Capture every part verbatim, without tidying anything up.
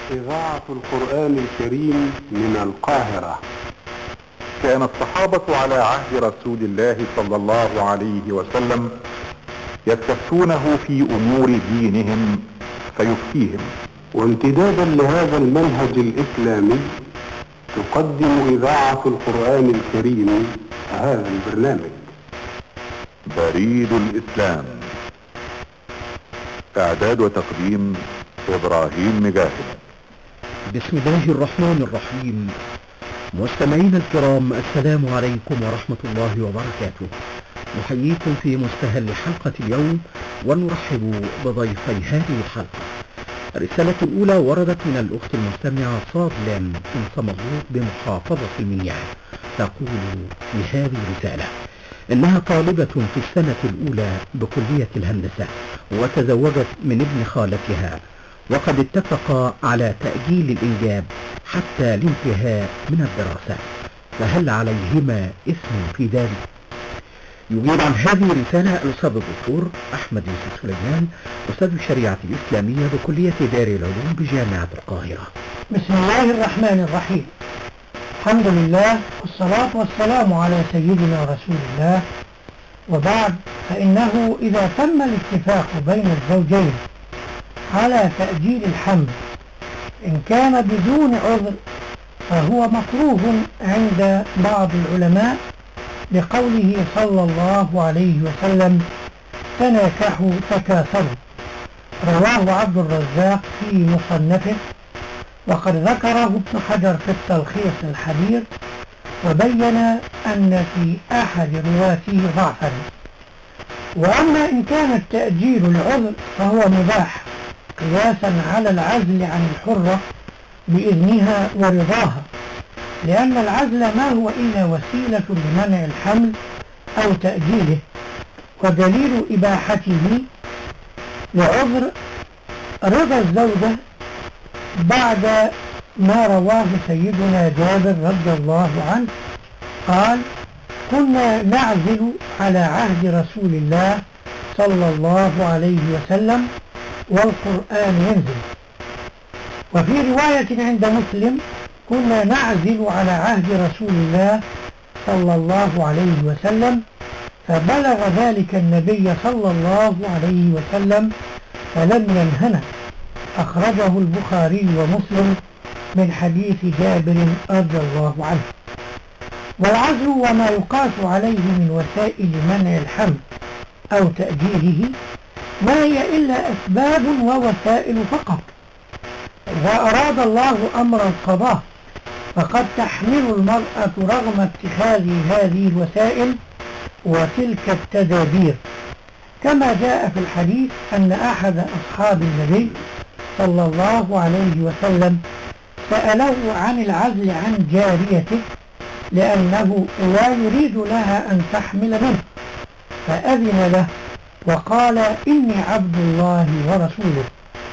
إذاعة القرآن الكريم من القاهرة. كان الصحابة على عهد رسول الله صلى الله عليه وسلم يستفتونه في امور دينهم فيفتيهم، وامتدادا لهذا المنهج الإسلامي تقدم إذاعة القرآن الكريم هذا البرنامج. بريد الإسلام، إعداد وتقديم إبراهيم مجاهد. بسم الله الرحمن الرحيم. مستمعينا الكرام، السلام عليكم ورحمة الله وبركاته. نحييكم في مستهل حلقة اليوم ونرحب بضيفي هذه الحلقة. الرسالة الأولى وردت من الأخت المستمعة صاد لام من صمغوط بمحافظة المنيا. تقول في هذه الرسالة إنها طالبة في السنة الأولى بكلية الهندسة، وتزوجت من ابن خالتها، وقد اتفق على تأجيل الإنجاب حتى الانتهاء من الدراسة، فهل عليهما إثم في ذلك؟ يجيب عن هذه الرسالة الأستاذ الدكتور أحمد يوسف سليمان، أستاذ الشريعة الإسلامية بكلية دار العلوم بجامعة القاهرة. بسم الله الرحمن الرحيم. الحمد لله والصلاة والسلام على سيدنا رسول الله، وبعد، فإنه إذا تم الاتفاق بين الزوجين على تأجيل الحمل إن كان بدون عذر فهو مكروه عند بعض العلماء لقوله صلى الله عليه وسلم: تناكحوا تكاثروا، رواه عبد الرزاق في مصنفه، وقد ذكره ابن حجر في التلخيص الحبير، وبين أن في أحد رواته ضعفا. وأما إن كان التأجيل العذر فهو مباح قياسا على العزل عن الحرة بإذنها ورضاها، لأن العزل ما هو إلا وسيلة لمنع الحمل أو تأجيله، ودليل إباحته لعذر رضا الزوجة بعد ما رواه سيدنا جابر رضي الله عنه قال: كنا نعزل على عهد رسول الله صلى الله عليه وسلم والقرآن ينزل. وفي رواية عند مسلم: كنا نعزل على عهد رسول الله صلى الله عليه وسلم فبلغ ذلك النبي صلى الله عليه وسلم فلم ينهنا. أخرجه البخاري ومسلم من حديث جابر رضي الله عنه. والعزل وما يقاس عليه من وسائل منع الحمل أو تأجيله ما هي إلا أسباب ووسائل فقط. إذا أراد الله أمر القضاء فقد تحمل المرأة رغم اتخاذ هذه الوسائل وتلك التدابير، كما جاء في الحديث أن أحد أصحاب النبي صلى الله عليه وسلم سأله عن العزل عن جاريته لأنه لا يريد لها أن تحمل منه، فأذن له وقال: إني عبد الله ورسوله.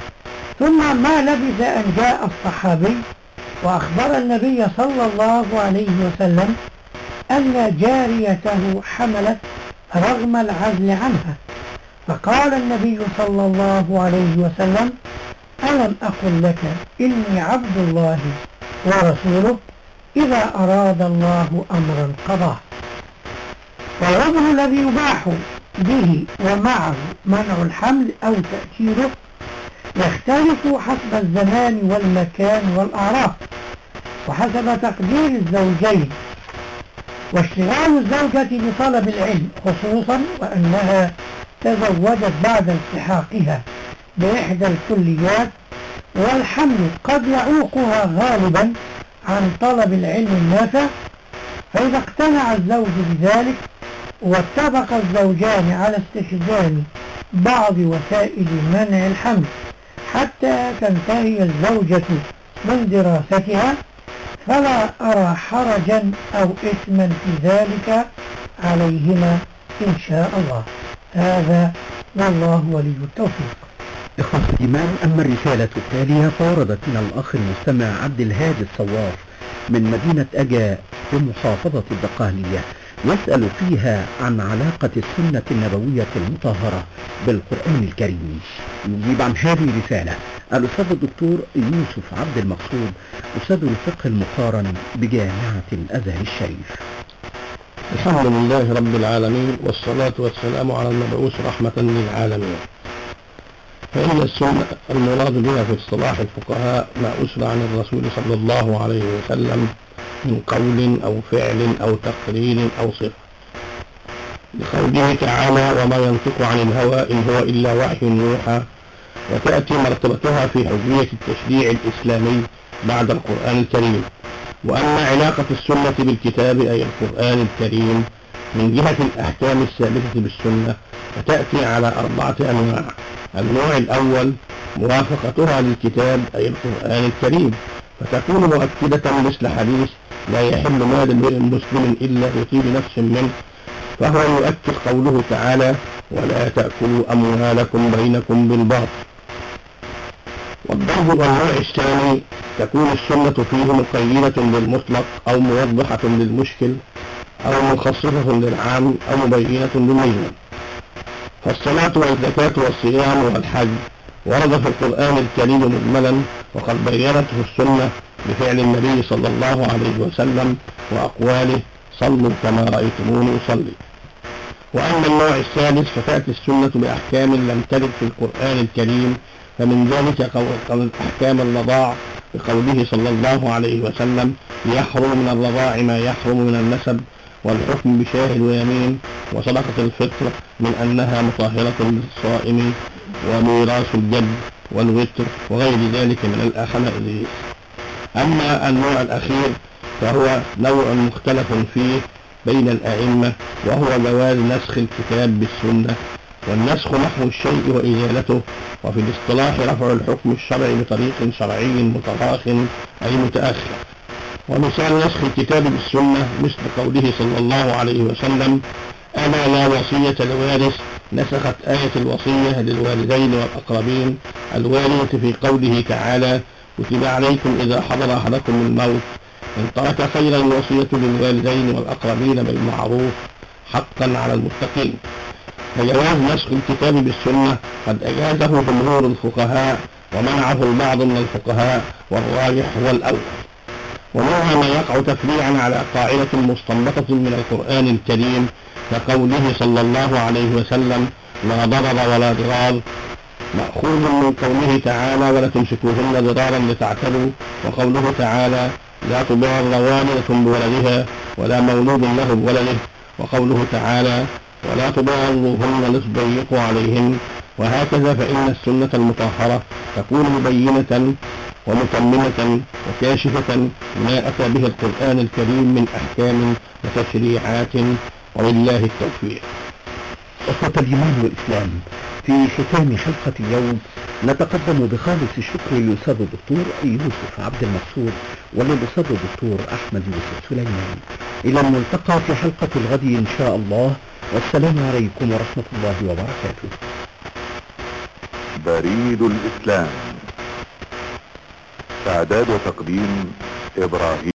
ثم ما لبث أن جاء الصحابي وأخبر النبي صلى الله عليه وسلم أن جاريته حملت رغم العزل عنها، فقال النبي صلى الله عليه وسلم: ألم أقل لك إني عبد الله ورسوله؟ إذا أراد الله أمرا قضاه. والعذر الذي يباح به ومعه منع الحمل أو تأجيله يختلف حسب الزمان والمكان والأعراف، وحسب تقدير الزوجين واشتغال الزوجة بطلب العلم، خصوصا وأنها تزوجت بعد التحاقها بإحدى الكليات، والحمل قد يعوقها غالبا عن طلب العلم النافع. فإذا اقتنع الزوج بذلك واتفق الزوجان على استخدام بعض وسائل منع الحمل حتى تنتهي الزوجة من دراستها فلا أرى حرجا أو إثما في ذلك عليهما إن شاء الله. هذا والله ولي التوفيق. إخوة الإيمان، أما الرسالة التالية فوردت من الأخ المستمع عبد الهادي الصواف من مدينة أجا بمحافظة الدقهلية، يسأل فيها عن علاقة السنة النبوية المطهرة بالقرآن الكريم. يجيب عن هذه الرسالة الأستاذ الدكتور يوسف عبد المقصود، أستاذ الفقه المقارن بجامعة الأزهر الشريف. الحمد لله رب العالمين، والصلاة والسلام على المبعوث رحمة للعالمين. فإن السنة المراد بها في اصطلاح الفقهاء ما أسر عن الرسول صلى الله عليه وسلم من قول أو فعل أو تقرير أو صفة، لقوله تعالى: وما ينطق عن الهوى إن هو إلا وحي يوحى. وتأتي مرتبتها في حجية التشريع الإسلامي بعد القرآن الكريم. وأما علاقة السنة بالكتاب أي القرآن الكريم من جهة الأحكام الثابتة بالسنة فتأتي على أربعة أنواع. النوع الأول موافقتها للكتاب أي القرآن الكريم، فتكون مؤكدة مثل حديث: لا يحل مال امرئ مسلم إلا بطيب نفس منه، فهو يؤكد قوله تعالى: ولا تأكلوا أموالكم بينكم بالباطل. والضرب النوع الثاني تكون السنة فيه مقيدة بالمطلق أو موضحة للمشكل أو مخصصة للعام أو مبينة للمجمل. فالصلاة والزكاة والصيام والحج ورد في القرآن الكريم مجملا، وقد بينته السنة بفعل النبي صلى الله عليه وسلم وأقواله: صلوا كما رأيتموني أصلي. وأما النوع الثالث فتأتي السنة بأحكام لم ترد في القرآن الكريم، فمن ذلك قول أحكام الرضاع بقوله صلى الله عليه وسلم: يحرم من الرضاع ما يحرم من النسب، والحكم بشاهد ويمين، وصدقة الفطر من أنها مطهرة للصائم، وميراث الجد والوتر وغير ذلك من الأحاديث. أما النوع الأخير فهو نوع مختلف فيه بين الأئمة، وهو جواز نسخ الكتاب بالسنة. والنسخ محو الشيء وإزالته، وفي الاصطلاح رفع الحكم الشرعي بطريق شرعي متراخ أي متأخر. ومثال نسخ الكتاب بالسنة مثل قوله صلى الله عليه وسلم: أنا لا وصية لوارث، نسخت آية الوصية للوالدين والأقربين الواردة في قوله تعالى: كتب عليكم إذا حضر أحدكم الموت إن ترك خيرا الوصية للوالدين والأقربين بالمعروف حقا على المتقين. فجواز نسخ الكتاب بالسنة قد أجازه جمهور الفقهاء، ومنعه البعض من الفقهاء، والراجح هو الأول. ومنها ما يقع تفريعا على قاعدة مستنبطة من القرآن الكريم كقوله صلى الله عليه وسلم: لا ضرر ولا ضرار، مأخوذ من قوله تعالى: ولا تمسكوهن ضرارا لتعتدوا، وقوله تعالى: لا تضار والدة بولدها ولا مولود له بولده، وقوله تعالى: ولا تضاروهن لتضيقوا عليهن. وهكذا فإن السنة المطهرة تكون مبينة ومتممة وكاشفة ما أتى به القرآن الكريم من أحكام وتشريعات، وبالله التوفيق. أخوة الإيمان والإسلام، في ختام حلقة اليوم نتقدم بخالص الشكر للأستاذ الدكتور يوسف عبد المقصود وللأستاذ الدكتور أحمد يوسف سليمان. إلى الملتقى في حلقة الغد إن شاء الله، والسلام عليكم ورحمة الله وبركاته. بريد الإسلام، إعداد وتقديم إبراهيم